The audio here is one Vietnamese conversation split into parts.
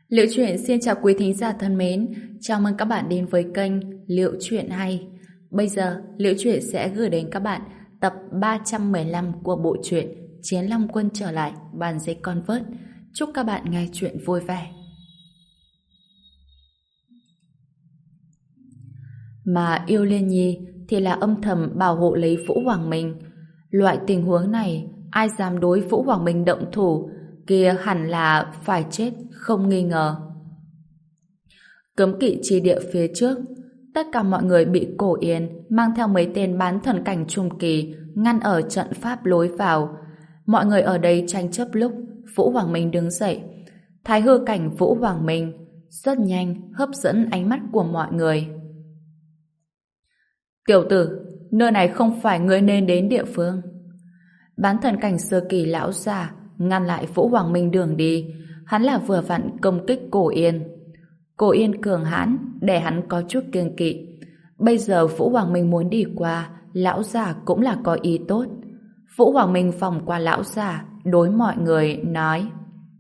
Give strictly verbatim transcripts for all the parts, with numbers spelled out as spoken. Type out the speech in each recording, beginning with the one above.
Liệu Chuyện xin chào quý thính giả thân mến, chào mừng các bạn đến với kênh Liệu Chuyện Hay. Bây giờ, Liệu Chuyện sẽ gửi đến các bạn tập ba trăm mười lăm của bộ truyện Chiến Long Quân trở lại, bàn giấy con vớt. Chúc các bạn nghe chuyện vui vẻ. Mà Yêu Liên Nhi thì là âm thầm bảo hộ lấy Vũ Hoàng Minh. Loại tình huống này, ai dám đối Vũ Hoàng Minh động thủ, kia hẳn là phải chết không nghi ngờ. Cấm kỵ chi địa phía trước, tất cả mọi người bị Cổ Yên mang theo mấy tên bán thần cảnh trung kỳ ngăn ở trận pháp lối vào. Mọi người ở đây tranh chấp lúc Vũ Hoàng Minh đứng dậy. Thái hư cảnh Vũ Hoàng Minh rất nhanh hấp dẫn ánh mắt của mọi người. Tiểu tử, nơi này không phải ngươi nên đến địa phương. Bán thần cảnh sơ kỳ lão già ngăn lại Vũ Hoàng Minh đường đi. Hắn là vừa vặn công kích Cổ Yên. Cổ Yên cường hãn để hắn có chút kiêng kỵ. Bây giờ Vũ Hoàng Minh muốn đi qua, lão già cũng là có ý tốt. Vũ Hoàng Minh vòng qua lão già, đối mọi người nói: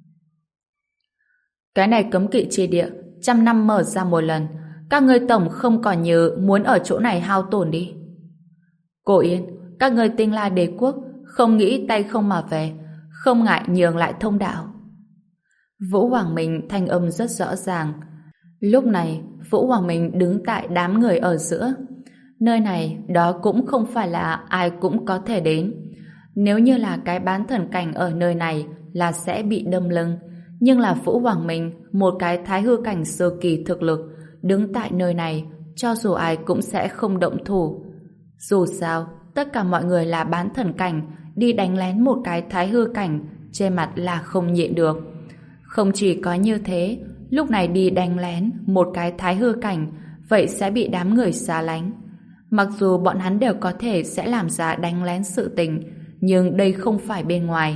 cái này cấm kỵ chi địa, trăm năm mở ra một lần. Các ngươi tổng không còn như muốn ở chỗ này hao tổn đi. Cổ Yên, các ngươi Tinh La Đế quốc không nghĩ tay không mà về, không ngại nhường lại thông đạo. Vũ Hoàng Minh thanh âm rất rõ ràng. Lúc này, Vũ Hoàng Minh đứng tại đám người ở giữa. Nơi này, đó cũng không phải là ai cũng có thể đến. Nếu như là cái bán thần cảnh ở nơi này là sẽ bị đâm lưng. Nhưng là Vũ Hoàng Minh, một cái thái hư cảnh sơ kỳ thực lực, đứng tại nơi này, cho dù ai cũng sẽ không động thủ. Dù sao, tất cả mọi người là bán thần cảnh, đi đánh lén một cái thái hư cảnh, trên mặt là không nhịn được. Không chỉ có như thế, lúc này đi đánh lén một cái thái hư cảnh, vậy sẽ bị đám người xa lánh. Mặc dù bọn hắn đều có thể sẽ làm ra đánh lén sự tình, nhưng đây không phải bên ngoài.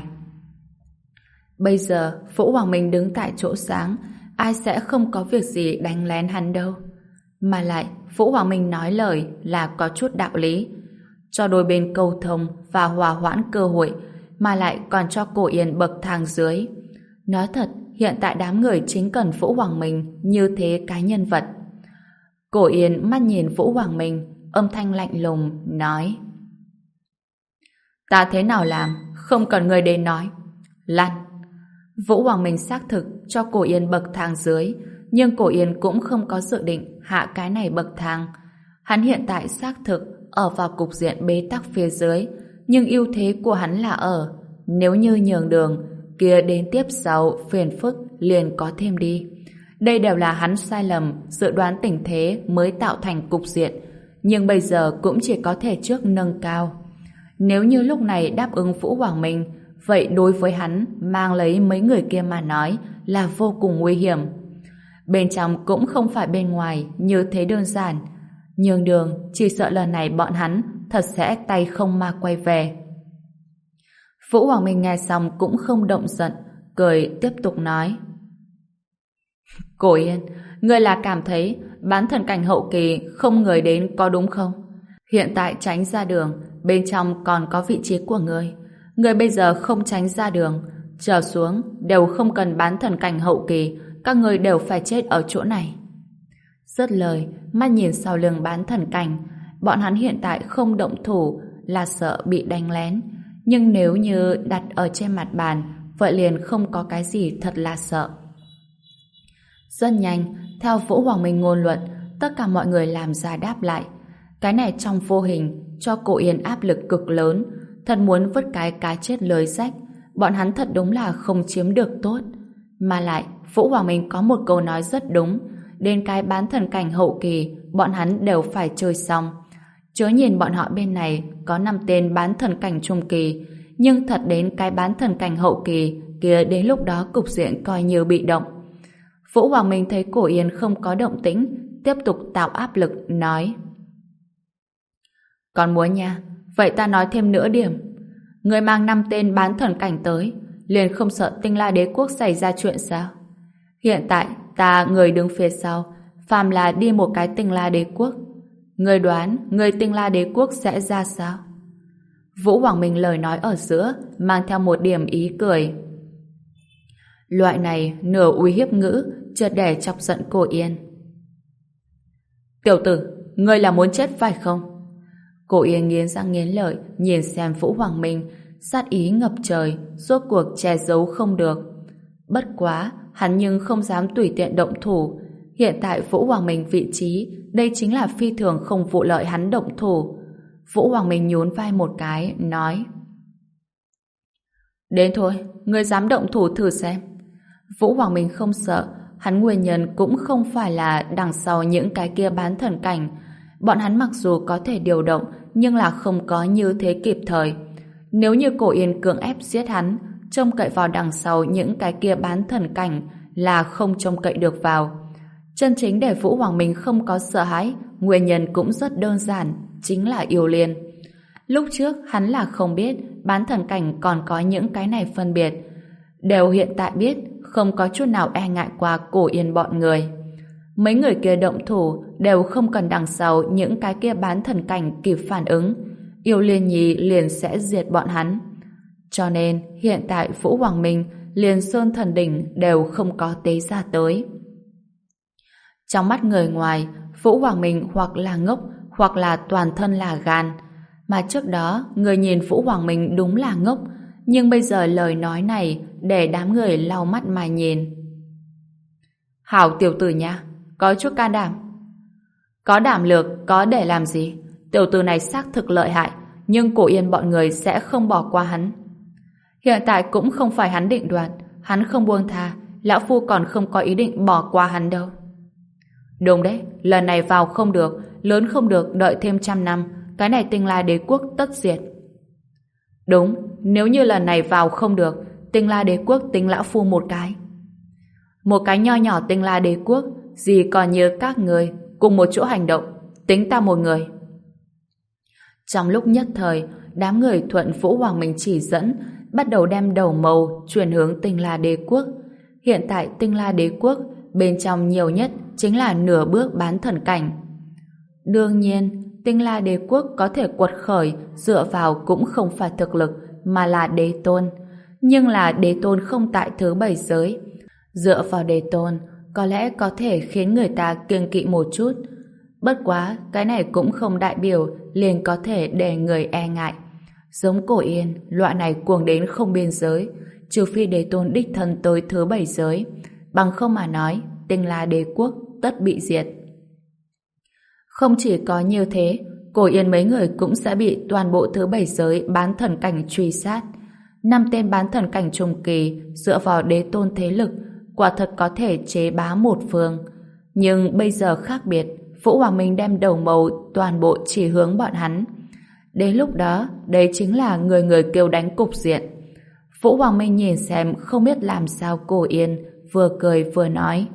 Bây giờ, Vũ Hoàng Minh đứng tại chỗ sáng, ai sẽ không có việc gì đánh lén hắn đâu. Mà lại, Vũ Hoàng Minh nói lời là có chút đạo lý. Cho đôi bên cầu thông và hòa hoãn cơ hội, mà lại còn cho Cổ Yên bậc thang dưới. Nói thật, hiện tại đám người chính cần Vũ Hoàng Minh như thế cái nhân vật. Cổ Yên mắt nhìn Vũ Hoàng Minh, âm thanh lạnh lùng, nói: ta thế nào làm, không cần người đến nói. Lăn! Vũ Hoàng Minh xác thực cho Cổ Yên bậc thang dưới, nhưng Cổ Yên cũng không có dự định hạ cái này bậc thang. Hắn hiện tại xác thực ở vào cục diện bế tắc phía dưới, nhưng ưu thế của hắn là ở, nếu như nhường đường, kia đến tiếp sau phiền phức liền có thêm đi. Đây đều là hắn sai lầm, dự đoán tình thế mới tạo thành cục diện, nhưng bây giờ cũng chỉ có thể trước nâng cao. Nếu như lúc này đáp ứng Vũ Hoàng Minh, vậy đối với hắn mang lấy mấy người kia mà nói là vô cùng nguy hiểm. Bên trong cũng không phải bên ngoài như thế đơn giản. Nhường đường, chỉ sợ lần này bọn hắn thật sẽ tay không mà quay về. Vũ Hoàng Minh nghe xong cũng không động giận, cười tiếp tục nói: Cổ Yên, ngươi là cảm thấy bán thần cảnh hậu kỳ không người đến có đúng không? Hiện tại tránh ra đường, bên trong còn có vị trí của ngươi. Ngươi bây giờ không tránh ra đường, trở xuống đều không cần bán thần cảnh hậu kỳ, các ngươi đều phải chết ở chỗ này. Dứt lời, mắt nhìn sau lưng bán thần cảnh, bọn hắn hiện tại không động thủ là sợ bị đánh lén, nhưng nếu như đặt ở trên mặt bàn, vậy liền không có cái gì thật là sợ. Rất nhanh, theo Vũ Hoàng Minh ngôn luận, tất cả mọi người làm ra đáp lại. Cái này trong vô hình cho Cổ Yên áp lực cực lớn, thật muốn vứt cái cá chết lưới rách. Bọn hắn thật đúng là không chiếm được tốt. Mà lại, Vũ Hoàng Minh có một câu nói rất đúng, đến cái bán thần cảnh hậu kỳ, bọn hắn đều phải chơi xong. Chớ nhìn bọn họ bên này có năm tên bán thần cảnh trung kỳ, nhưng thật đến cái bán thần cảnh hậu kỳ kia, đến lúc đó cục diện coi như bị động. Vũ Hoàng Minh thấy Cổ Yên không có động tĩnh, tiếp tục tạo áp lực, nói: còn muốn nha, vậy ta nói thêm nửa điểm. Người mang năm tên bán thần cảnh tới, liền không sợ Tinh La Đế quốc xảy ra chuyện sao? Hiện tại ta người đứng phía sau, phàm là đi một cái Tinh La Đế quốc, người đoán người Tinh La Đế quốc sẽ ra sao? Vũ Hoàng Minh lời nói ở giữa mang theo một điểm ý cười. Loại này nửa uy hiếp ngữ, chợt để chọc giận Cổ Yên. Tiểu tử, ngươi là muốn chết phải không? Cổ Yên nghiến răng nghiến lợi nhìn xem Vũ Hoàng Minh, sát ý ngập trời, rốt cuộc che giấu không được. Bất quá, hắn nhưng không dám tùy tiện động thủ. Hiện tại Vũ Hoàng Minh vị trí, đây chính là phi thường không vụ lợi hắn động thủ. Vũ Hoàng Minh nhún vai một cái, nói: Đến thôi, ngươi dám động thủ thử xem. Vũ Hoàng Minh không sợ, hắn nguyên nhân cũng không phải là đằng sau những cái kia bán thần cảnh. Bọn hắn mặc dù có thể điều động, nhưng là không có như thế kịp thời. Nếu như Cổ Yên cưỡng ép giết hắn, trông cậy vào đằng sau những cái kia bán thần cảnh là không trông cậy được vào. Chân chính để Vũ Hoàng Minh không có sợ hãi, nguyên nhân cũng rất đơn giản, chính là yêu liên. Lúc trước hắn là không biết bán thần cảnh còn có những cái này phân biệt. Đều hiện tại biết, không có chút nào e ngại qua Cổ Yên bọn người. Mấy người kia động thủ đều không cần đằng sau những cái kia bán thần cảnh kịp phản ứng. Yêu liên nhi liền sẽ diệt bọn hắn. Cho nên hiện tại Vũ Hoàng Minh liền Sơn Thần Đỉnh đều không có tế ra tới. Trong mắt người ngoài, Vũ Hoàng Minh hoặc là ngốc hoặc là toàn thân là gan. Mà trước đó người nhìn Vũ Hoàng Minh đúng là ngốc, nhưng bây giờ lời nói này để đám người lau mắt mà nhìn. Hảo tiểu tử nha, có chút can đảm. Có đảm lược, có để làm gì? Tiểu tử này xác thực lợi hại, nhưng Cổ Yên bọn người sẽ không bỏ qua hắn. Hiện tại cũng không phải hắn định đoạt, hắn không buông tha, lão phu còn không có ý định bỏ qua hắn đâu. Đúng đấy, lần này vào không được, lớn không được, đợi thêm trăm năm, cái này Tinh La Đế quốc tất diệt. Đúng, nếu như lần này vào không được, Tinh La Đế quốc tính lão phu một cái. Một cái nho nhỏ Tinh La Đế quốc, gì còn như các người cùng một chỗ hành động, tính ta một người. Trong lúc nhất thời, đám người thuận Vũ Hoàng Minh chỉ dẫn, bắt đầu đem đầu mâu chuyển hướng Tinh La Đế quốc. Hiện tại Tinh La Đế quốc bên trong nhiều nhất chính là nửa bước bán thần cảnh. Đương nhiên, Tinh La Đế quốc có thể quật khởi dựa vào cũng không phải thực lực mà là đế tôn. Nhưng là đế tôn không tại thứ bảy giới. Dựa vào đế tôn có lẽ có thể khiến người ta kiêng kỵ một chút. Bất quá, cái này cũng không đại biểu liền có thể để người e ngại. Giống Cổ Yên, loại này cuồng đến không biên giới, trừ phi đế tôn đích thân tới thứ bảy giới. Bằng không mà nói, Tinh La Đế quốc tất bị diệt. Không chỉ có như thế, Cổ Yên mấy người cũng sẽ bị toàn bộ thứ bảy giới bán thần cảnh truy sát. Năm tên bán thần cảnh trung kỳ dựa vào đế tôn thế lực, quả thật có thể chế bá một phương. Nhưng bây giờ khác biệt, Vũ Hoàng Minh đem đầu mâu toàn bộ chỉ hướng bọn hắn. Đến lúc đó, đây chính là người người kêu đánh cục diện. Vũ Hoàng Minh nhìn xem không biết làm sao Cổ Yên, vừa cười vừa nói.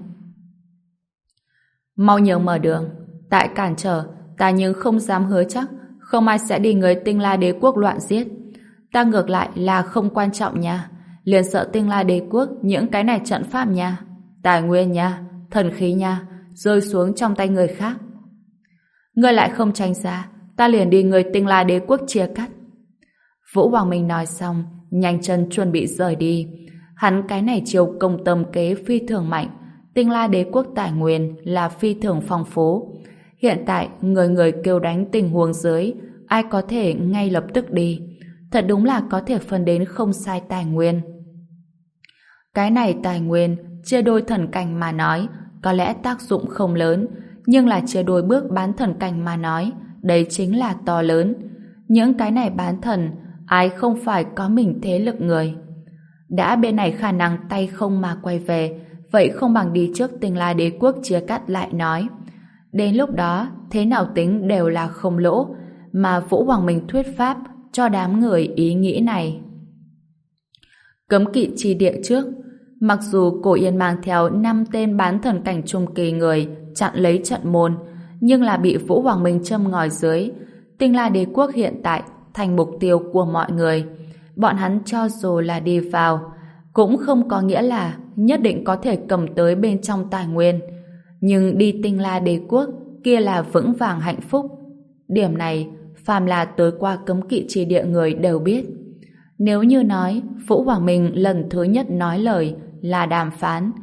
Mau nhớ mở đường, tại cản trở, ta nhưng không dám hứa chắc, không ai sẽ đi người Tinh La Đế quốc loạn giết. Ta ngược lại là không quan trọng nha, liền sợ Tinh La Đế quốc những cái này trận pháp nha, tài nguyên nha, thần khí nha, rơi xuống trong tay người khác. Ngươi lại không tránh ra, ta liền đi người Tinh La Đế quốc chia cắt. Vũ Hoàng Minh nói xong, nhanh chân chuẩn bị rời đi. Hắn cái này chiều công tâm kế phi thường mạnh, Tinh La Đế quốc tài nguyên là phi thường phong phú. Hiện tại người người kêu đánh tình huống dưới, ai có thể ngay lập tức đi. Thật đúng là có thể phân đến không sai tài nguyên. Cái này tài nguyên chia đôi thần cảnh mà nói có lẽ tác dụng không lớn, nhưng là chia đôi bước bán thần cảnh mà nói đấy chính là to lớn. Những cái này bán thần ai không phải có mình thế lực người. Đã bên này khả năng tay không mà quay về, vậy không bằng đi trước Tinh La Đế quốc chia cắt lại nói. Đến lúc đó thế nào tính đều là không lỗ, mà Vũ Hoàng Minh thuyết pháp cho đám người ý nghĩ này. Cấm kỵ chi địa trước, mặc dù Cổ Yên mang theo năm tên bán thần cảnh trung kỳ người chặn lấy trận môn, nhưng là bị Vũ Hoàng Minh châm ngòi dưới. Tinh La Đế quốc hiện tại thành mục tiêu của mọi người. Bọn hắn cho dù là đi vào, cũng không có nghĩa là nhất định có thể cầm tới bên trong tài nguyên. Nhưng đi Tinh La Đế quốc kia là vững vàng hạnh phúc. Điểm này phàm là tới qua cấm kỵ chi địa người đều biết. Nếu như nói Vũ Hoàng Minh lần thứ nhất nói lời là đàm phán,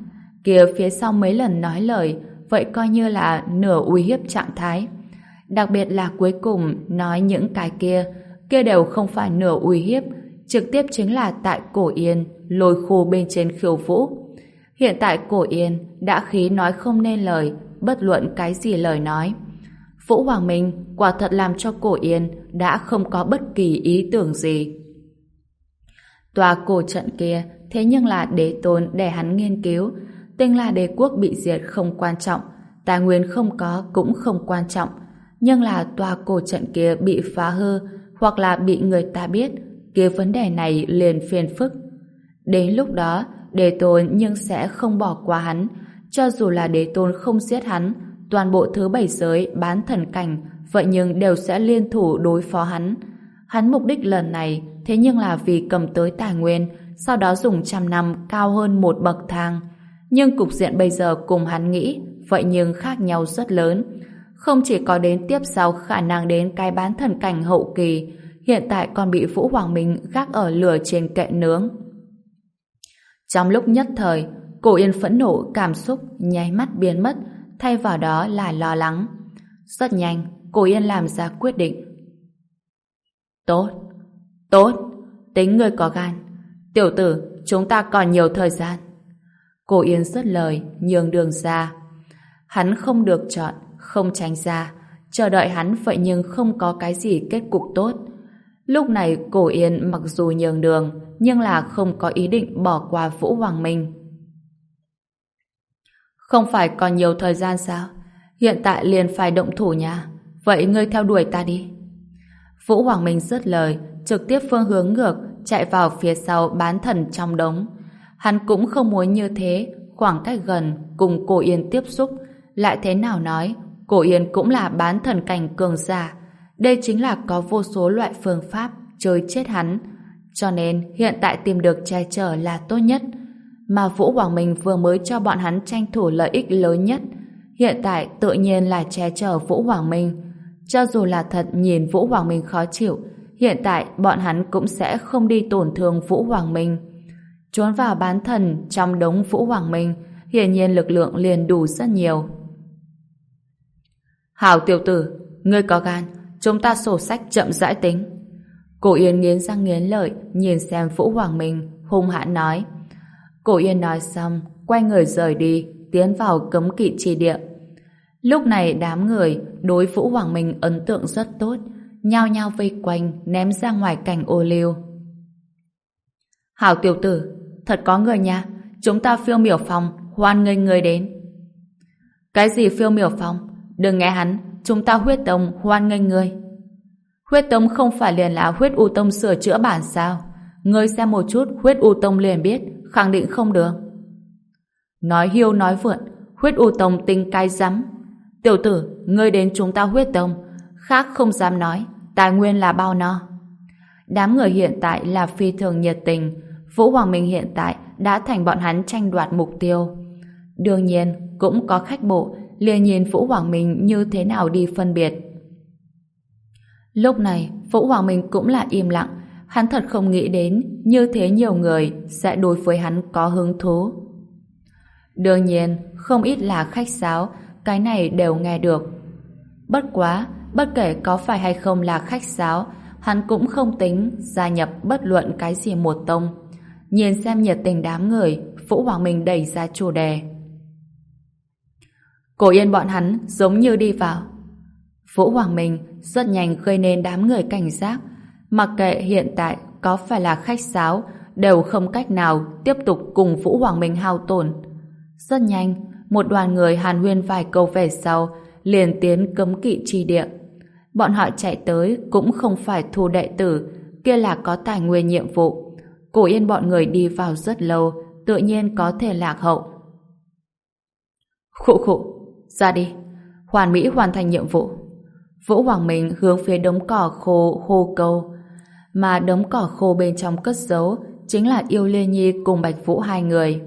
Kia phía sau mấy lần nói lời, vậy coi như là nửa uy hiếp trạng thái. Đặc biệt là cuối cùng nói những cái kia, kia đều không phải nửa uy hiếp, trực tiếp chính là tại Cổ Yên lôi khô bên trên khiêu vũ. Hiện tại Cổ Yên đã khí nói không nên lời, bất luận cái gì lời nói. Vũ Hoàng Minh quả thật làm cho Cổ Yên đã không có bất kỳ ý tưởng gì. Tòa cổ trận kia thế nhưng là đế tôn để hắn nghiên cứu. Tinh La đế quốc bị diệt không quan trọng, tài nguyên không có cũng không quan trọng, nhưng là tòa cổ trận kia bị phá hư hoặc là bị người ta biết, kia vấn đề này liền phiền phức. Đến lúc đó, đế tôn nhưng sẽ không bỏ qua hắn, cho dù là đế tôn không giết hắn, toàn bộ thứ bảy giới bán thần cảnh vậy nhưng đều sẽ liên thủ đối phó hắn. Hắn mục đích lần này thế nhưng là vì cầm tới tài nguyên, sau đó dùng trăm năm cao hơn một bậc thang. Nhưng cục diện bây giờ cùng hắn nghĩ vậy nhưng khác nhau rất lớn. Không chỉ có đến tiếp sau khả năng đến cái bán thần cảnh hậu kỳ, hiện tại còn bị Vũ Hoàng Minh gác ở lửa trên kệ nướng. Trong lúc nhất thời, Cổ Yên phẫn nộ cảm xúc nháy mắt biến mất, thay vào đó là lo lắng. Rất nhanh, Cổ Yên làm ra quyết định. Tốt, tốt, tính ngươi có gan. Tiểu tử, chúng ta còn nhiều thời gian. Cổ Yên dứt lời, nhường đường ra. Hắn không được chọn, không tránh ra. Chờ đợi hắn vậy nhưng không có cái gì kết cục tốt. Lúc này Cổ Yên mặc dù nhường đường, nhưng là không có ý định bỏ qua Vũ Hoàng Minh. Không phải còn nhiều thời gian sao? Hiện tại liền phải động thủ nha. Vậy ngươi theo đuổi ta đi. Vũ Hoàng Minh dứt lời, trực tiếp phương hướng ngược, chạy vào phía sau bán thần trong đống. Hắn cũng không muốn như thế, khoảng cách gần cùng Cổ Yên tiếp xúc. Lại thế nào nói, Cổ Yên cũng là bán thần cảnh cường giả. Đây chính là có vô số loại phương pháp chơi chết hắn. Cho nên hiện tại tìm được che chở là tốt nhất. Mà Vũ Hoàng Minh vừa mới cho bọn hắn tranh thủ lợi ích lớn nhất. Hiện tại tự nhiên là che chở Vũ Hoàng Minh. Cho dù là thật nhìn Vũ Hoàng Minh khó chịu, hiện tại bọn hắn cũng sẽ không đi tổn thương Vũ Hoàng Minh. Trốn vào bán thần trong đống Vũ Hoàng Minh, hiển nhiên lực lượng liền đủ rất nhiều. Hảo tiểu tử, ngươi có gan, chúng ta sổ sách chậm rãi tính. Cổ Yên nghiến răng nghiến lợi, nhìn xem Vũ Hoàng Minh, hung hãn nói. Cổ Yên nói xong, quay người rời đi, tiến vào cấm kỵ chi địa. Lúc này đám người đối Vũ Hoàng Minh ấn tượng rất tốt, nhao nhao vây quanh, ném ra ngoài cảnh ô liu. Hảo tiểu tử, thật có người nha, chúng ta Phiêu Miểu Phòng hoan nghênh người đến. Cái gì Phiêu Miểu Phòng? Đừng nghe hắn, chúng ta Huyết Tông hoan nghênh người. Huyết Tông không phải liền là Huyết U Tông sửa chữa bản sao? Ngươi xem một chút Huyết U Tông liền biết, khẳng định không được. Nói hiêu nói vượn, Huyết U Tông tinh cái rắm. Tiểu tử, ngươi đến chúng ta Huyết Tông, khác không dám nói, tài nguyên là bao no. Đám người hiện tại là phi thường nhiệt tình, Vũ Hoàng Minh hiện tại đã thành bọn hắn tranh đoạt mục tiêu. Đương nhiên, cũng có khách bộ, liền nhìn Vũ Hoàng Minh như thế nào đi phân biệt. Lúc này, Vũ Hoàng Minh cũng là im lặng, hắn thật không nghĩ đến như thế nhiều người sẽ đối với hắn có hứng thú. Đương nhiên, không ít là khách sáo, cái này đều nghe được. Bất quá, bất kể có phải hay không là khách sáo, hắn cũng không tính gia nhập bất luận cái gì một tông. Nhìn xem nhiệt tình đám người, Vũ Hoàng Minh đẩy ra chủ đề. Cổ Yên bọn hắn giống như đi vào. Vũ Hoàng Minh rất nhanh gây nên đám người cảnh giác, mặc kệ hiện tại có phải là khách sáo, đều không cách nào tiếp tục cùng Vũ Hoàng Minh hao tổn. Rất nhanh, một đoàn người hàn huyên vài câu về sau, liền tiến cấm kỵ chi địa. Bọn họ chạy tới cũng không phải thu đệ tử, kia là có tài nguyên nhiệm vụ. Cổ Yên bọn người đi vào rất lâu, tự nhiên có thể lạc hậu. Khụ khụ, ra đi, hoàn mỹ hoàn thành nhiệm vụ. Vũ Hoàng Minh hướng phía đống cỏ khô hô câu, mà đống cỏ khô bên trong cất giấu chính là Yêu Liên Nhi cùng Bạch Vũ hai người.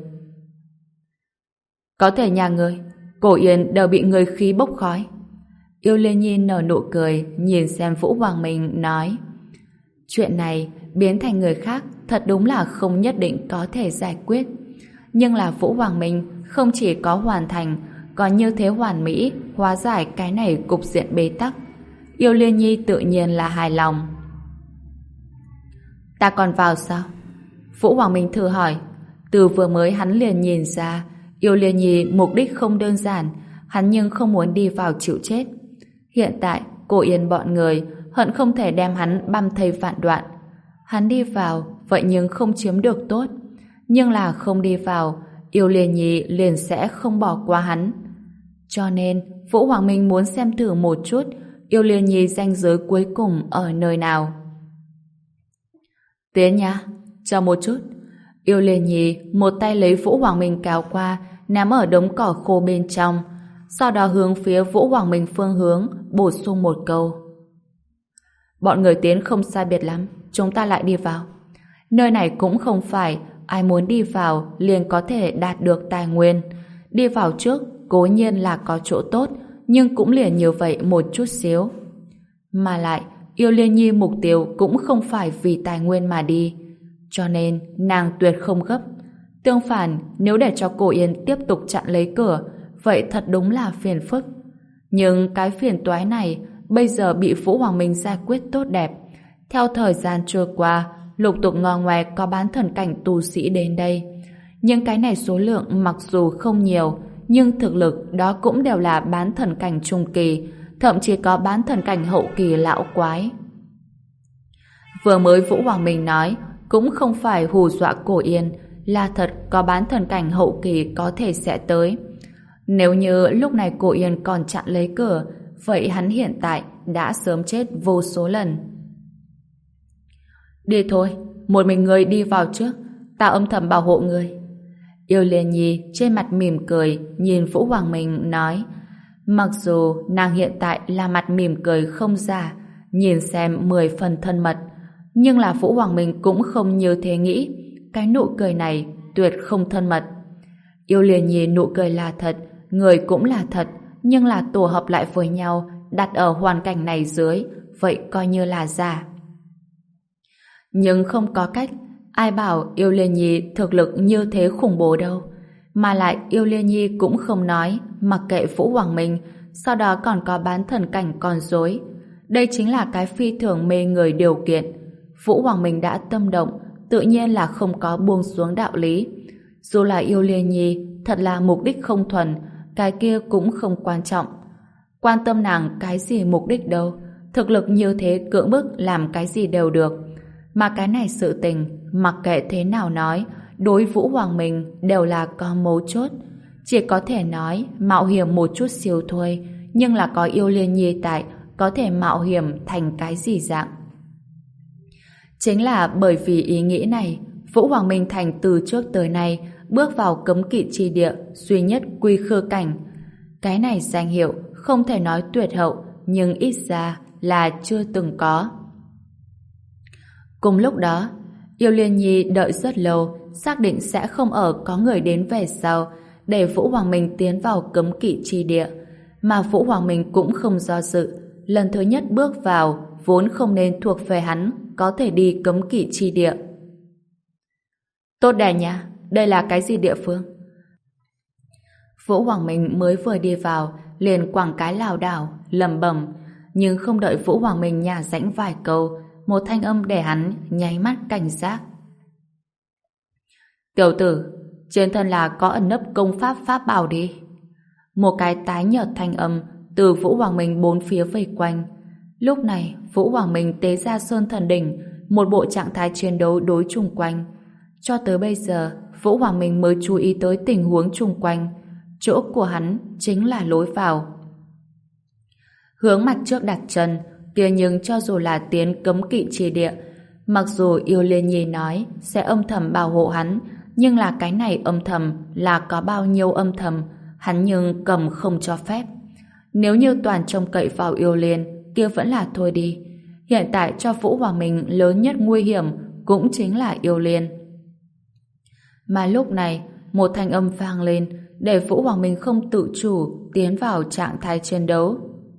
Có thể nhà người, Cổ Yên đều bị người khí bốc khói. Yêu Liên Nhi nở nụ cười, nhìn xem Vũ Hoàng Minh nói, chuyện này biến thành người khác thật đúng là không nhất định có thể giải quyết. Nhưng là Vũ Hoàng Minh không chỉ có hoàn thành, còn như thế hoàn mỹ hóa giải cái này cục diện bế tắc. Yêu Liên Nhi tự nhiên là hài lòng. Ta còn vào sao? Vũ Hoàng Minh thử hỏi. Từ vừa mới hắn liền nhìn ra Yêu Liên Nhi mục đích không đơn giản, hắn nhưng không muốn đi vào chịu chết. Hiện tại Cổ Yên bọn người hận không thể đem hắn băm thây vạn đoạn. Hắn đi vào vậy nhưng không chiếm được tốt, nhưng là không đi vào Yêu Liên Nhi liền sẽ không bỏ qua hắn. Cho nên Vũ Hoàng Minh muốn xem thử một chút Yêu Liên Nhi ranh giới cuối cùng ở nơi nào. Tiến nha, chờ một chút. Yêu Liên Nhi một tay lấy Vũ Hoàng Minh kéo qua, ném ở đống cỏ khô bên trong, sau đó hướng phía Vũ Hoàng Minh phương hướng bổ sung một câu. Bọn người tiến không sai biệt lắm, chúng ta lại đi vào. Nơi này cũng không phải ai muốn đi vào liền có thể đạt được tài nguyên. Đi vào trước cố nhiên là có chỗ tốt, nhưng cũng liền như vậy một chút xíu. Mà lại, Yêu Liên Nhi mục tiêu cũng không phải vì tài nguyên mà đi, cho nên nàng tuyệt không gấp. Tương phản, nếu để cho Cổ Yên tiếp tục chặn lấy cửa, vậy thật đúng là phiền phức. Nhưng cái phiền toái này bây giờ bị Vũ Hoàng Minh giải quyết tốt đẹp. Theo thời gian trôi qua, lục tục ngò ngoe có bán thần cảnh tu sĩ đến đây. Những cái này số lượng mặc dù không nhiều, nhưng thực lực đó cũng đều là bán thần cảnh trung kỳ, thậm chí có bán thần cảnh hậu kỳ lão quái. Vừa mới Vũ Hoàng Minh nói cũng không phải hù dọa Cổ Yên, là thật có bán thần cảnh hậu kỳ có thể sẽ tới. Nếu như lúc này Cổ Yên còn chặn lấy cửa, vậy hắn hiện tại đã sớm chết vô số lần. Đi thôi, một mình ngươi đi vào trước, ta âm thầm bảo hộ ngươi. Yêu Liên Nhi trên mặt mỉm cười nhìn Vũ Hoàng Minh nói. Mặc dù nàng hiện tại là mặt mỉm cười không giả, nhìn xem mười phần thân mật, nhưng là Vũ Hoàng Minh cũng không như thế nghĩ. Cái nụ cười này tuyệt không thân mật. Yêu Liên Nhi nụ cười là thật, người cũng là thật, nhưng là tổ hợp lại với nhau, đặt ở hoàn cảnh này dưới, vậy coi như là giả. Nhưng không có cách, ai bảo Yêu Liên Nhi thực lực như thế khủng bố đâu. Mà lại Yêu Liên Nhi cũng không nói, mặc kệ Vũ Hoàng Minh, sau đó còn có bán thần cảnh con rối. Đây chính là cái phi thường mê người điều kiện. Vũ Hoàng Minh đã tâm động, tự nhiên là không có buông xuống đạo lý. Dù là Yêu Liên Nhi thật là mục đích không thuần, cái kia cũng không quan trọng. Quan tâm nàng cái gì mục đích đâu, thực lực như thế cưỡng bức làm cái gì đều được. Mà cái này sự tình, mặc kệ thế nào nói, đối Vũ Hoàng Minh đều là có mấu chốt. Chỉ có thể nói mạo hiểm một chút xíu thôi, nhưng là có Yêu Liên Nhi tại, có thể mạo hiểm thành cái gì dạng. Chính là bởi vì ý nghĩ này, Vũ Hoàng Minh Thành từ trước tới nay bước vào cấm kỵ chi địa duy nhất quy khư cảnh. Cái này danh hiệu không thể nói tuyệt hậu, nhưng ít ra là chưa từng có. Cùng lúc đó, Yêu Liên Nhi đợi rất lâu, xác định sẽ không ở có người đến về sau, để Vũ Hoàng Minh tiến vào cấm kỵ chi địa. Mà Vũ Hoàng Minh cũng không do dự, lần thứ nhất bước vào vốn không nên thuộc về hắn, có thể đi cấm kỵ chi địa. Tốt đẹp nha, đây là cái gì địa phương? Vũ Hoàng Minh mới vừa đi vào, liền quẳng cái lảo đảo, lẩm bẩm, nhưng không đợi Vũ Hoàng Minh nhả rãnh vài câu, một thanh âm để hắn nháy mắt cảnh giác. Tiểu tử, trên thân là có ẩn nấp công pháp pháp bảo đi. Một cái tái nhợt thanh âm từ Vũ Hoàng Minh bốn phía vây quanh. Lúc này, Vũ Hoàng Minh tế ra Sơn Thần Đỉnh, một bộ trạng thái chiến đấu đối chung quanh. Cho tới bây giờ, Vũ Hoàng Minh mới chú ý tới tình huống chung quanh. Chỗ của hắn chính là lối vào. Hướng mặt trước đặt chân, kia nhưng cho dù là tiến cấm kỵ chi địa, mặc dù Yêu Liên Nhi nói sẽ âm thầm bảo hộ hắn, nhưng là cái này âm thầm là có bao nhiêu âm thầm, hắn nhưng cầm không cho phép. Nếu như toàn trông cậy vào Yêu Liên, kia vẫn là thôi đi. Hiện tại cho Vũ Hoàng Minh lớn nhất nguy hiểm cũng chính là Yêu Liên. Mà lúc này, một thanh âm vang lên để Vũ Hoàng Minh không tự chủ tiến vào trạng thái chiến đấu.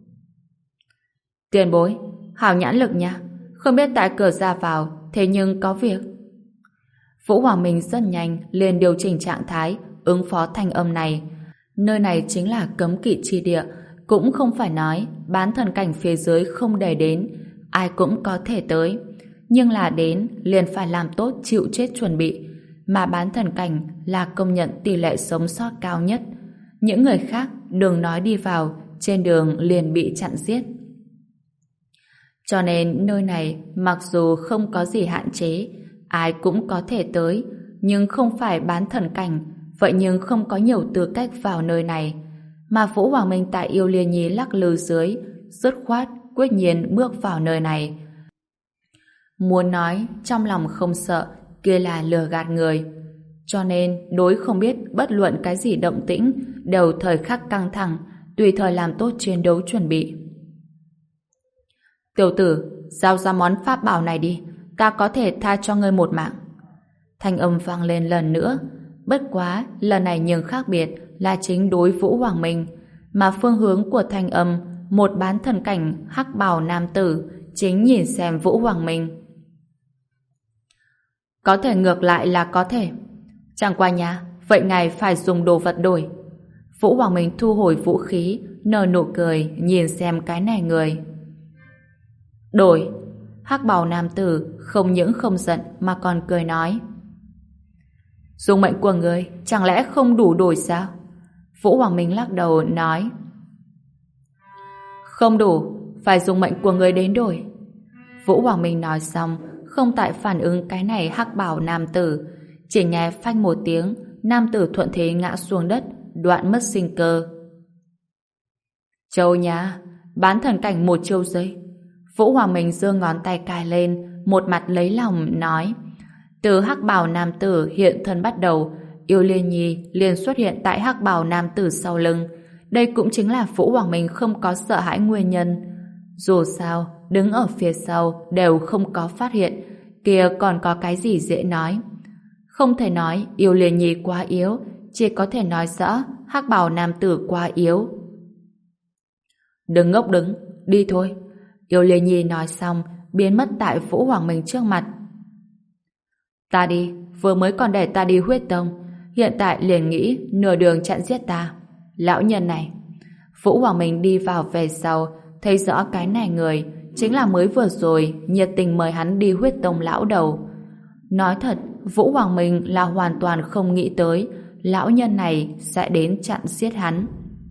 Tiền bối, hảo nhãn lực nha, không biết tại cửa ra vào, thế nhưng có việc. Vũ Hoàng Minh rất nhanh liền điều chỉnh trạng thái ứng phó thanh âm này. Nơi này chính là cấm kỵ chi địa, cũng không phải nói bán thần cảnh phía dưới không để đến, ai cũng có thể tới. Nhưng là đến liền phải làm tốt chịu chết chuẩn bị, mà bán thần cảnh là công nhận tỷ lệ sống sót cao nhất. Những người khác đừng nói đi vào, trên đường liền bị chặn giết. Cho nên nơi này mặc dù không có gì hạn chế, ai cũng có thể tới, nhưng không phải bán thần cảnh, vậy nhưng không có nhiều tư cách vào nơi này. Mà Vũ Hoàng Minh tại Yêu Liên Nhi lắc lư dưới, dứt khoát, quyết nhiên bước vào nơi này. Muốn nói, trong lòng không sợ, kia là lừa gạt người. Cho nên, đối không biết bất luận cái gì động tĩnh, đều thời khắc căng thẳng, tùy thời làm tốt chiến đấu chuẩn bị. Tiểu tử, giao ra món pháp bảo này đi, ta có thể tha cho ngươi một mạng. Thanh âm vang lên lần nữa, bất quá lần này nhưng khác biệt là chính đối Vũ Hoàng Minh, mà phương hướng của thanh âm, một bán thần cảnh hắc bào nam tử chính nhìn xem Vũ Hoàng Minh. Có thể ngược lại là có thể. Chẳng qua nha, vậy ngài phải dùng đồ vật đổi. Vũ Hoàng Minh thu hồi vũ khí, nở nụ cười nhìn xem cái này người. Đổi. Hắc bào nam tử không những không giận mà còn cười nói. Dùng mệnh của người chẳng lẽ không đủ đổi sao? Vũ Hoàng Minh lắc đầu nói. Không đủ, phải dùng mệnh của người đến đổi. Vũ Hoàng Minh nói xong, không tại phản ứng cái này hắc bào nam tử, chỉ nghe phanh một tiếng, nam tử thuận thế ngã xuống đất, đoạn mất sinh cơ. Châu nhá, bán thần cảnh một chiêu giây. Vũ Hoàng Minh giơ ngón tay cài lên, một mặt lấy lòng nói. Từ hắc bào nam tử hiện thân bắt đầu, Yêu Liên Nhi liền xuất hiện tại hắc bào nam tử sau lưng. Đây cũng chính là Vũ Hoàng Minh không có sợ hãi nguyên nhân. Dù sao, đứng ở phía sau đều không có phát hiện, kia còn có cái gì dễ nói. Không thể nói Yêu Liên Nhi quá yếu, chỉ có thể nói rõ hắc bào nam tử quá yếu. Đừng ngốc đứng, đi thôi. Yêu Liên Nhi nói xong, biến mất tại Vũ Hoàng Minh trước mặt. Ta đi, vừa mới còn để ta đi huyết tông, hiện tại liền nghĩ nửa đường chặn giết ta. Lão nhân này. Vũ Hoàng Minh đi vào về sau, thấy rõ cái này người chính là mới vừa rồi nhiệt tình mời hắn đi huyết tông lão đầu. Nói thật, Vũ Hoàng Minh là hoàn toàn không nghĩ tới lão nhân này sẽ đến chặn giết hắn.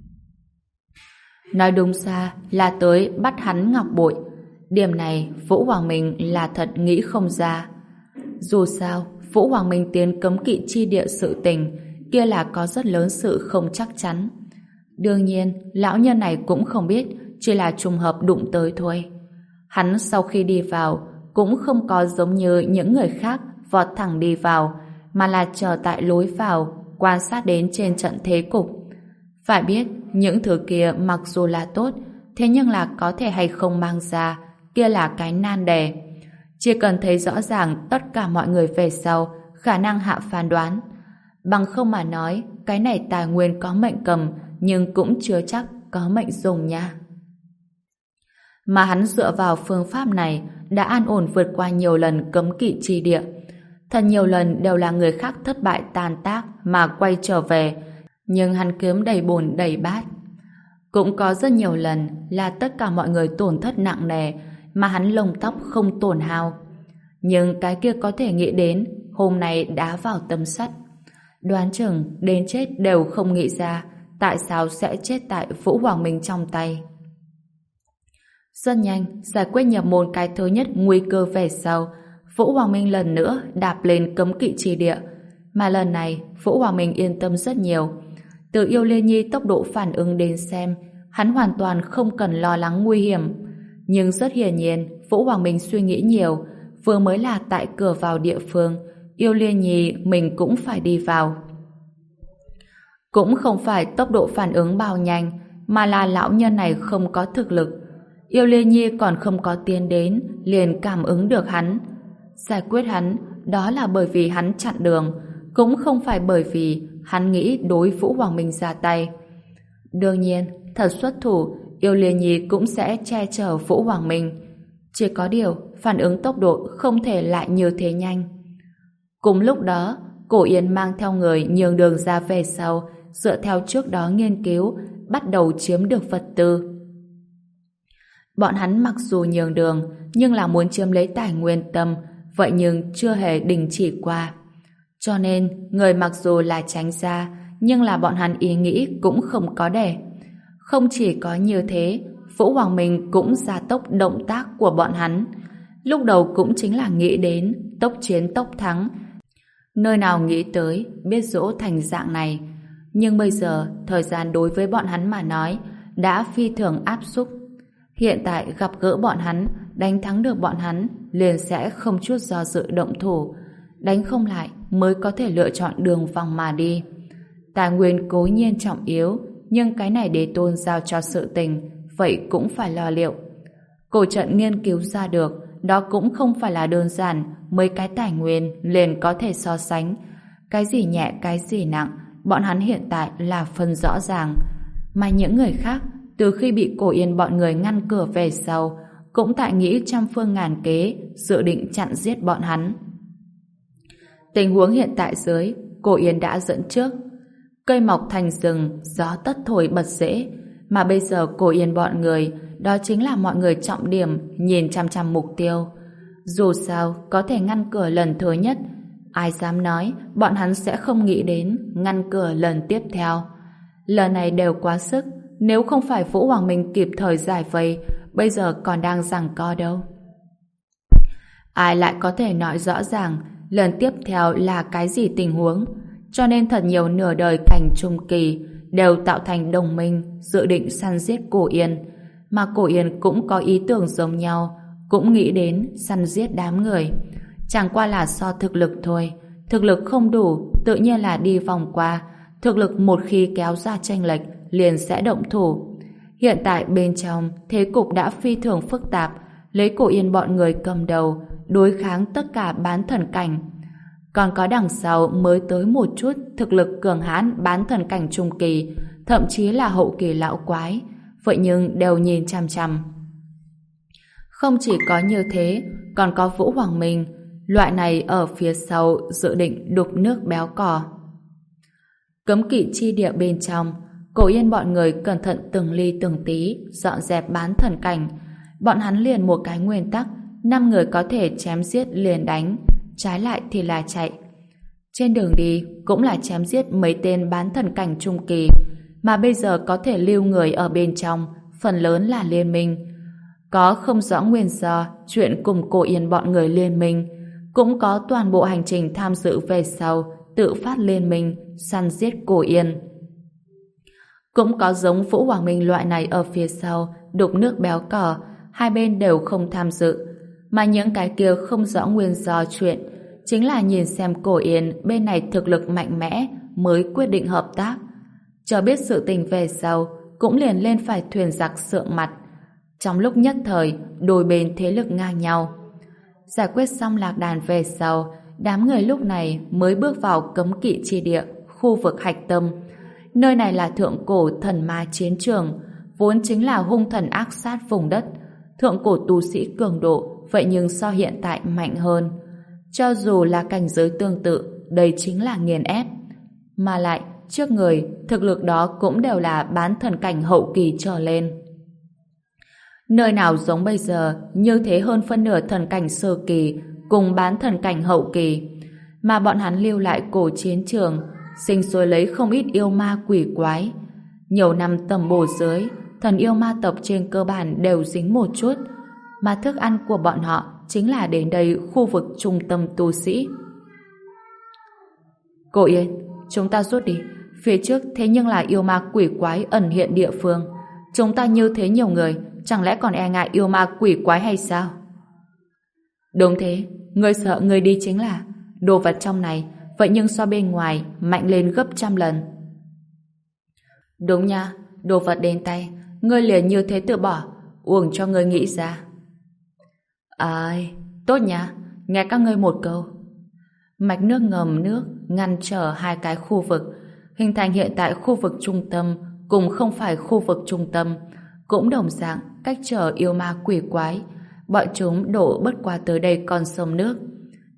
Nói đúng ra là tới bắt hắn ngọc bội. Điểm này Vũ Hoàng Minh là thật nghĩ không ra. Dù sao, Vũ Hoàng Minh tiến cấm kỵ chi địa sự tình, kia là có rất lớn sự không chắc chắn. Đương nhiên, lão nhân này cũng không biết, chỉ là trùng hợp đụng tới thôi. Hắn sau khi đi vào, cũng không có giống như những người khác vọt thẳng đi vào, mà là chờ tại lối vào, quan sát đến trên trận thế cục. Phải biết, những thứ kia mặc dù là tốt, thế nhưng là có thể hay không mang ra, kia là cái nan đề. Chỉ cần thấy rõ ràng tất cả mọi người về sau, khả năng hạ phán đoán. Bằng không mà nói, cái này tài nguyên có mệnh cầm, nhưng cũng chưa chắc có mệnh dùng nha. Mà hắn dựa vào phương pháp này đã an ổn vượt qua nhiều lần cấm kỵ chi địa. Thật nhiều lần đều là người khác thất bại tàn tác mà quay trở về, nhưng hắn kiếm đầy bồn đầy bát. Cũng có rất nhiều lần là tất cả mọi người tổn thất nặng nề mà hắn lông tóc không tổn hao. Nhưng cái kia có thể nghĩ đến hôm nay đá vào tấm sắt. Đoán chừng đến chết đều không nghĩ ra tại sao sẽ chết tại Vũ Hoàng Minh trong tay. Rất nhanh, giải quyết nhập môn cái thứ nhất nguy cơ về sau, Vũ Hoàng Minh lần nữa đạp lên cấm kỵ chi địa. Mà lần này, Vũ Hoàng Minh yên tâm rất nhiều. Từ Yêu Liên Nhi tốc độ phản ứng đến xem, hắn hoàn toàn không cần lo lắng nguy hiểm. Nhưng rất hiển nhiên, Vũ Hoàng Minh suy nghĩ nhiều, vừa mới là tại cửa vào địa phương, Yêu Liên Nhi mình cũng phải đi vào. Cũng không phải tốc độ phản ứng bao nhanh, mà là lão nhân này không có thực lực. Yêu Liên Nhi còn không có tiến đến, liền cảm ứng được hắn. Giải quyết hắn, đó là bởi vì hắn chặn đường, cũng không phải bởi vì hắn nghĩ đối Vũ Hoàng Minh ra tay. Đương nhiên, thật xuất thủ, Yêu Liên Nhi cũng sẽ che chở Vũ Hoàng Minh. Chỉ có điều, phản ứng tốc độ không thể lại như thế nhanh. Cùng lúc đó, Cổ Yên mang theo người nhường đường ra về sau, dựa theo trước đó nghiên cứu, bắt đầu chiếm được vật tư. Bọn hắn mặc dù nhường đường, nhưng là muốn chiếm lấy tài nguyên tâm, vậy nhưng chưa hề đình chỉ qua. Cho nên, người mặc dù là tránh ra, nhưng là bọn hắn ý nghĩ cũng không có để. Không chỉ có như thế, Vũ Hoàng Minh cũng gia tốc động tác của bọn hắn. Lúc đầu cũng chính là nghĩ đến tốc chiến tốc thắng. Nơi nào nghĩ tới biết dỗ thành dạng này. Nhưng bây giờ, thời gian đối với bọn hắn mà nói đã phi thường áp xúc. Hiện tại gặp gỡ bọn hắn, đánh thắng được bọn hắn, liền sẽ không chút do dự động thủ. Đánh không lại mới có thể lựa chọn đường vòng mà đi. Tài nguyên cố nhiên trọng yếu, nhưng cái này đế tôn giao cho sự tình, vậy cũng phải lo liệu. Cổ trận nghiên cứu ra được, đó cũng không phải là đơn giản, mấy cái tài nguyên liền có thể so sánh. Cái gì nhẹ, cái gì nặng, bọn hắn hiện tại là phân rõ ràng. Mà những người khác, từ khi bị Cổ Yên bọn người ngăn cửa về sau, cũng tại nghĩ trăm phương ngàn kế, dự định chặn giết bọn hắn. Tình huống hiện tại dưới, Cổ Yên đã dẫn trước. Cây mọc thành rừng, gió tất thổi bật rễ, mà bây giờ Cổ Yên bọn người, đó chính là mọi người trọng điểm, nhìn chăm chăm mục tiêu. Dù sao, có thể ngăn cửa lần thứ nhất, ai dám nói bọn hắn sẽ không nghĩ đến ngăn cửa lần tiếp theo. Lần này đều quá sức, nếu không phải Vũ Hoàng Minh kịp thời giải vây, bây giờ còn đang giằng co đâu. Ai lại có thể nói rõ ràng lần tiếp theo là cái gì tình huống? Cho nên thật nhiều nửa đời cảnh trung kỳ đều tạo thành đồng minh dự định săn giết Cổ Yên, mà Cổ Yên cũng có ý tưởng giống nhau, cũng nghĩ đến săn giết đám người. Chẳng qua là so thực lực thôi, thực lực không đủ tự nhiên là đi vòng qua, thực lực một khi kéo ra chênh lệch liền sẽ động thủ. Hiện tại bên trong thế cục đã phi thường phức tạp, lấy Cổ Yên bọn người cầm đầu đối kháng tất cả bán thần cảnh. Còn có đằng sau mới tới một chút thực lực cường hãn bán thần cảnh trung kỳ, thậm chí là hậu kỳ lão quái, vậy nhưng đều nhìn chằm chằm. Không chỉ có như thế, còn có Vũ Hoàng Minh, loại này ở phía sau dự định đục nước béo cò. Cấm kỵ chi địa bên trong, Cổ Yên bọn người cẩn thận từng ly từng tí dọn dẹp bán thần cảnh. Bọn hắn liền một cái nguyên tắc, năm người có thể chém giết liền đánh, trái lại thì là chạy. Trên đường đi cũng là chém giết mấy tên bán thần cảnh trung kỳ, mà bây giờ có thể lưu người ở bên trong, phần lớn là liên minh. Có không rõ nguyên do chuyện cùng Cổ Yên bọn người liên minh, cũng có toàn bộ hành trình tham dự về sau tự phát liên minh săn giết Cổ Yên. Cũng có giống Vũ Hoàng Minh loại này ở phía sau đục nước béo cò, hai bên đều không tham dự. Mà những cái kia không rõ nguyên do chuyện chính là nhìn xem Cổ Yên bên này thực lực mạnh mẽ mới quyết định hợp tác. Chờ biết sự tình về sau cũng liền lên phải thuyền giặc sượng mặt. Trong lúc nhất thời đôi bên thế lực ngang nhau. Giải quyết xong lạc đàn về sau, đám người lúc này mới bước vào cấm kỵ chi địa, khu vực hạch tâm. Nơi này là thượng cổ thần ma chiến trường, vốn chính là hung thần ác sát vùng đất. Thượng cổ tu sĩ cường độ, vậy nhưng so hiện tại mạnh hơn. Cho dù là cảnh giới tương tự, đây chính là nghiền ép. Mà lại, trước người, thực lực đó cũng đều là bán thần cảnh hậu kỳ trở lên. Nơi nào giống bây giờ, như thế hơn phân nửa thần cảnh sơ kỳ, cùng bán thần cảnh hậu kỳ. Mà bọn hắn lưu lại cổ chiến trường, sinh sôi lấy không ít yêu ma quỷ quái. Nhiều năm tầm bổ dưới, thần yêu ma tộc trên cơ bản đều dính một chút, mà thức ăn của bọn họ chính là đến đây khu vực trung tâm tu sĩ. Cổ Yên, chúng ta rút đi, phía trước thế nhưng là yêu ma quỷ quái ẩn hiện địa phương. Chúng ta như thế nhiều người, chẳng lẽ còn e ngại yêu ma quỷ quái hay sao? Đúng thế, người sợ người đi chính là đồ vật trong này, vậy nhưng so bên ngoài mạnh lên gấp trăm lần. Đúng nha, đồ vật đến tay, ngươi liền như thế tự bỏ, uổng cho ngươi nghĩ ra. Ai, tốt nha, nghe các ngươi một câu. Mạch nước ngầm nước ngăn trở hai cái khu vực, hình thành hiện tại khu vực trung tâm cùng không phải khu vực trung tâm, cũng đồng dạng cách trở yêu ma quỷ quái. Bọn chúng đổ bất qua tới đây con sông nước.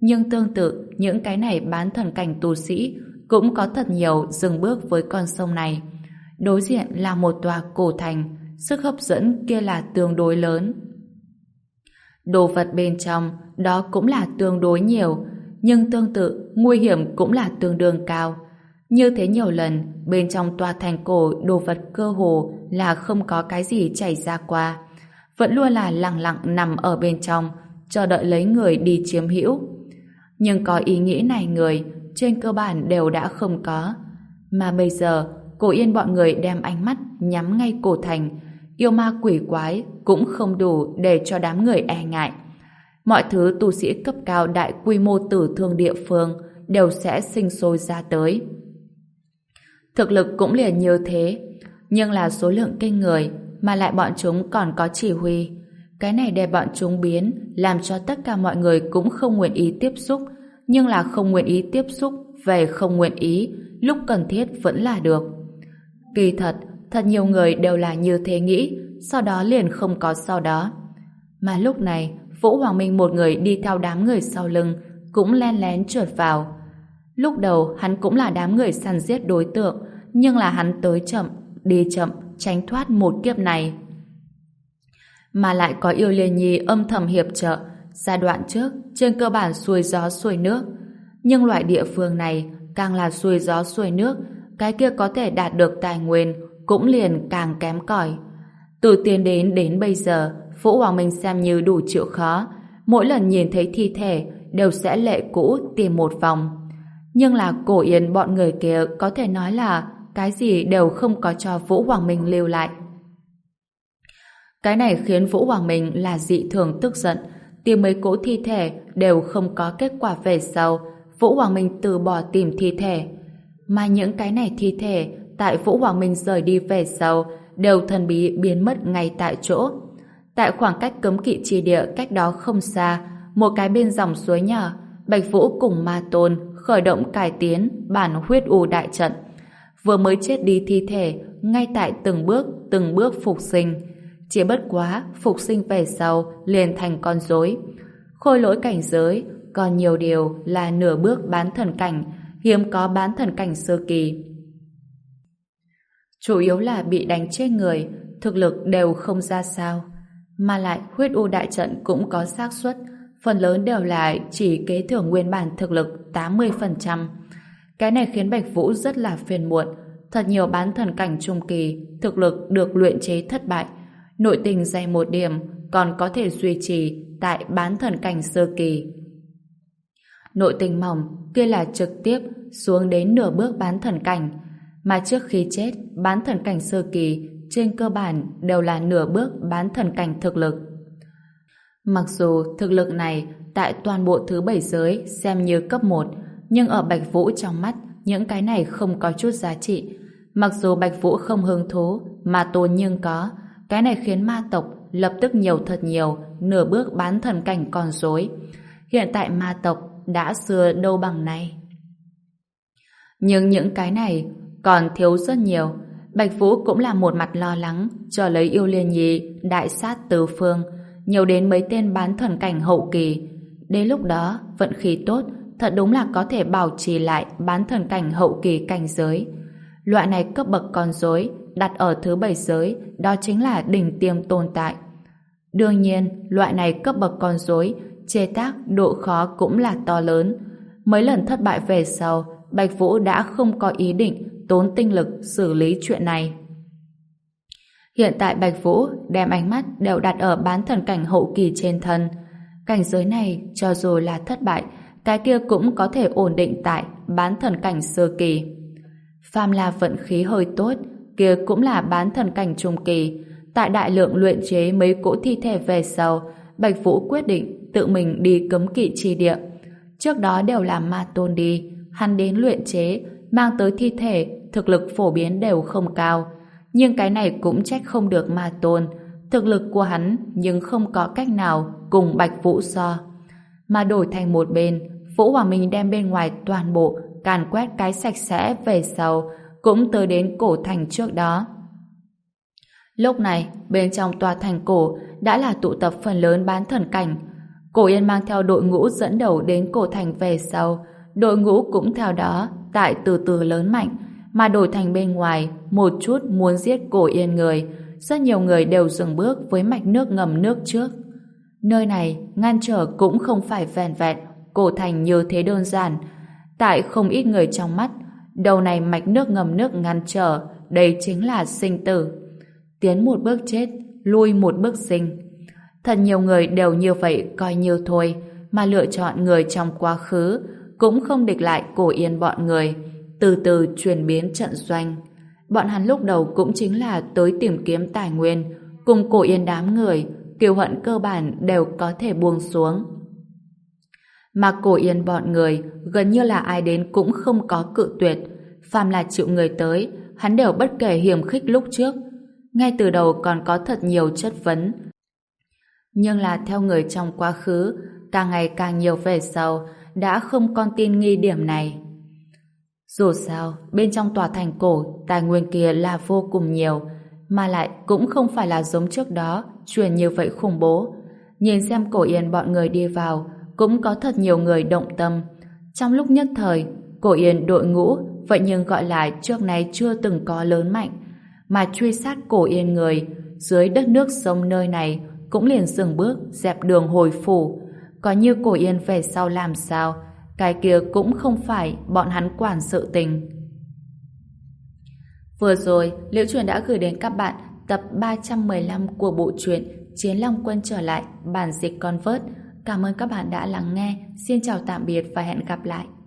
Nhưng tương tự, những cái này bán thần cảnh tu sĩ cũng có thật nhiều dừng bước với con sông này. Đối diện là một tòa cổ thành, sức hấp dẫn kia là tương đối lớn. Đồ vật bên trong đó cũng là tương đối nhiều, nhưng tương tự nguy hiểm cũng là tương đương cao. Như thế nhiều lần, bên trong tòa thành cổ đồ vật cơ hồ là không có cái gì chảy ra qua, vẫn luôn là lặng lặng nằm ở bên trong, chờ đợi lấy người đi chiếm hữu. Nhưng có ý nghĩ này người, trên cơ bản đều đã không có. Mà bây giờ, Cổ Yên bọn người đem ánh mắt nhắm ngay cổ thành, yêu ma quỷ quái cũng không đủ để cho đám người e ngại. Mọi thứ tu sĩ cấp cao đại quy mô tử thương địa phương đều sẽ sinh sôi ra tới. Thực lực cũng liền như thế, nhưng là số lượng kinh người, mà lại bọn chúng còn có chỉ huy. Cái này để bọn chúng biến, làm cho tất cả mọi người cũng không nguyện ý tiếp xúc, nhưng là không nguyện ý tiếp xúc về không nguyện ý, lúc cần thiết vẫn là được. Kỳ thật, thật nhiều người đều là như thế nghĩ, sau đó liền không có sau đó. Mà lúc này, Vũ Hoàng Minh một người đi theo đám người sau lưng, cũng len lén trượt vào. Lúc đầu hắn cũng là đám người săn giết đối tượng, nhưng là hắn tới chậm, đi chậm, tránh thoát một kiếp này. Mà lại có Yêu Liên Nhi âm thầm hiệp trợ, giai đoạn trước trên cơ bản xuôi gió xuôi nước, nhưng loại địa phương này càng là xuôi gió xuôi nước, cái kia có thể đạt được tài nguyên cũng liền càng kém cỏi. Từ tiến đến đến bây giờ, Vũ Hoàng Minh xem như đủ chịu khó, mỗi lần nhìn thấy thi thể đều sẽ lệ cũ tìm một vòng. Nhưng là Cổ Yên bọn người kia có thể nói là cái gì đều không có cho Vũ Hoàng Minh lưu lại. Cái này khiến Vũ Hoàng Minh là dị thường tức giận, tìm mấy cỗ thi thể đều không có kết quả về sau, Vũ Hoàng Minh từ bỏ tìm thi thể. Mà những cái này thi thể tại Vũ Hoàng Minh rời đi về sau đều thần bí biến mất ngay tại chỗ. Tại khoảng cách cấm kỵ chi địa cách đó không xa, một cái bên dòng suối nhỏ, Bạch Vũ cùng Ma Tôn khởi động cải tiến bản huyết u đại trận. Vừa mới chết đi thi thể ngay tại từng bước từng bước phục sinh, chỉ bất quá phục sinh về sau liền thành con rối. Khôi lỗi cảnh giới còn nhiều điều là nửa bước bán thần cảnh, hiếm có bán thần cảnh sơ kỳ. Chủ yếu là bị đánh chết người, thực lực đều không ra sao. Mà lại huyết u đại trận cũng có xác suất, phần lớn đều là chỉ kế thừa nguyên bản thực lực tám mươi phần trăm. Cái này khiến Bạch Vũ rất là phiền muộn. Thật nhiều bán thần cảnh trung kỳ thực lực được luyện chế thất bại, nội tình dày một điểm còn có thể duy trì tại bán thần cảnh sơ kỳ. Nội tình mỏng kia là trực tiếp xuống đến nửa bước bán thần cảnh, mà trước khi chết bán thần cảnh sơ kỳ trên cơ bản đều là nửa bước bán thần cảnh thực lực. Mặc dù thực lực này tại toàn bộ thứ bảy giới xem như cấp một, nhưng ở Bạch Vũ trong mắt những cái này không có chút giá trị. Mặc dù Bạch Vũ không hứng thú, mà Tôn nhưng có, cái này khiến ma tộc lập tức nhiều thật nhiều nửa bước bán thần cảnh con rối. Hiện tại ma tộc đã xưa đâu bằng nay. Nhưng những cái này còn thiếu rất nhiều. Bạch Vũ cũng là một mặt lo lắng cho lấy Yêu Liên Nhi đại sát tứ phương, nhiều đến mấy tên bán thần cảnh hậu kỳ. Đến lúc đó vận khí tốt, thật đúng là có thể bảo trì lại bán thần cảnh hậu kỳ cảnh giới. Loại này cấp bậc con rối đặt ở thứ bảy giới, đó chính là đỉnh tiêm tồn tại. Đương nhiên, loại này cấp bậc con rối chế tác độ khó cũng là to lớn. Mấy lần thất bại về sau, Bạch Vũ đã không có ý định tốn tinh lực xử lý chuyện này. Hiện tại Bạch Vũ đem ánh mắt đều đặt ở bán thần cảnh hậu kỳ trên thân. Cảnh giới này cho dù là thất bại, cái kia cũng có thể ổn định tại bán thần cảnh sơ kỳ. Phàm là vận khí hơi tốt, kia cũng là bán thần cảnh trung kỳ. Tại đại lượng luyện chế mấy cỗ thi thể về sau, Bạch Vũ quyết định tự mình đi cấm kỵ chi địa. Trước đó đều là Ma Tôn đi, hắn đến luyện chế, mang tới thi thể, thực lực phổ biến đều không cao. Nhưng cái này cũng trách không được Ma Tôn, thực lực của hắn nhưng không có cách nào cùng Bạch Vũ so. Mà đổi thành một bên, Vũ Hoàng Minh đem bên ngoài toàn bộ càn quét cái sạch sẽ về sau, cũng tới đến cổ thành trước đó. Lúc này, bên trong tòa thành cổ đã là tụ tập phần lớn bán thần cảnh. Cổ Yên mang theo đội ngũ dẫn đầu đến cổ thành về sau, đội ngũ cũng theo đó tại từ từ lớn mạnh, mà đổi thành bên ngoài một chút muốn giết Cổ Yên người, rất nhiều người đều dừng bước với mạch nước ngầm nước trước. Nơi này ngăn trở cũng không phải vẹn vẹn cổ thành như thế đơn giản. Tại không ít người trong mắt, đầu này mạch nước ngầm nước ngăn trở, đây chính là sinh tử. Tiến một bước chết, lui một bước sinh. Thật nhiều người đều như vậy coi như thôi, mà lựa chọn người trong quá khứ, cũng không địch lại Cổ Yên bọn người, từ từ chuyển biến trận doanh. Bọn hắn lúc đầu cũng chính là tới tìm kiếm tài nguyên, cùng Cổ Yên đám người, kiêu hận cơ bản đều có thể buông xuống. Mà Cổ Yên bọn người, gần như là ai đến cũng không có cự tuyệt, phàm là chịu người tới, hắn đều bất kể hiềm khích lúc trước. Ngay từ đầu còn có thật nhiều chất vấn. Nhưng là theo người trong quá khứ, càng ngày càng nhiều về sau, đã không còn tin nghi điểm này. Dù sao, bên trong tòa thành cổ, tài nguyên kia là vô cùng nhiều, mà lại cũng không phải là giống trước đó, truyền như vậy khủng bố. Nhìn xem Cổ Yên bọn người đi vào, cũng có thật nhiều người động tâm. Trong lúc nhất thời, Cổ Yên đội ngũ, vậy nhưng gọi là trước này chưa từng có lớn mạnh, mà truy sát Cổ Yên người, dưới đất nước sông nơi này, cũng liền dừng bước, dẹp đường hồi phủ. Có như Cổ Yên về sau làm sao, cái kia cũng không phải bọn hắn quản sự tình. Vừa rồi, Liễu Truyền đã gửi đến các bạn tập ba trăm mười lăm của bộ truyện Chiến Long Quân trở lại, bản dịch Convert. Cảm ơn các bạn đã lắng nghe. Xin chào tạm biệt và hẹn gặp lại.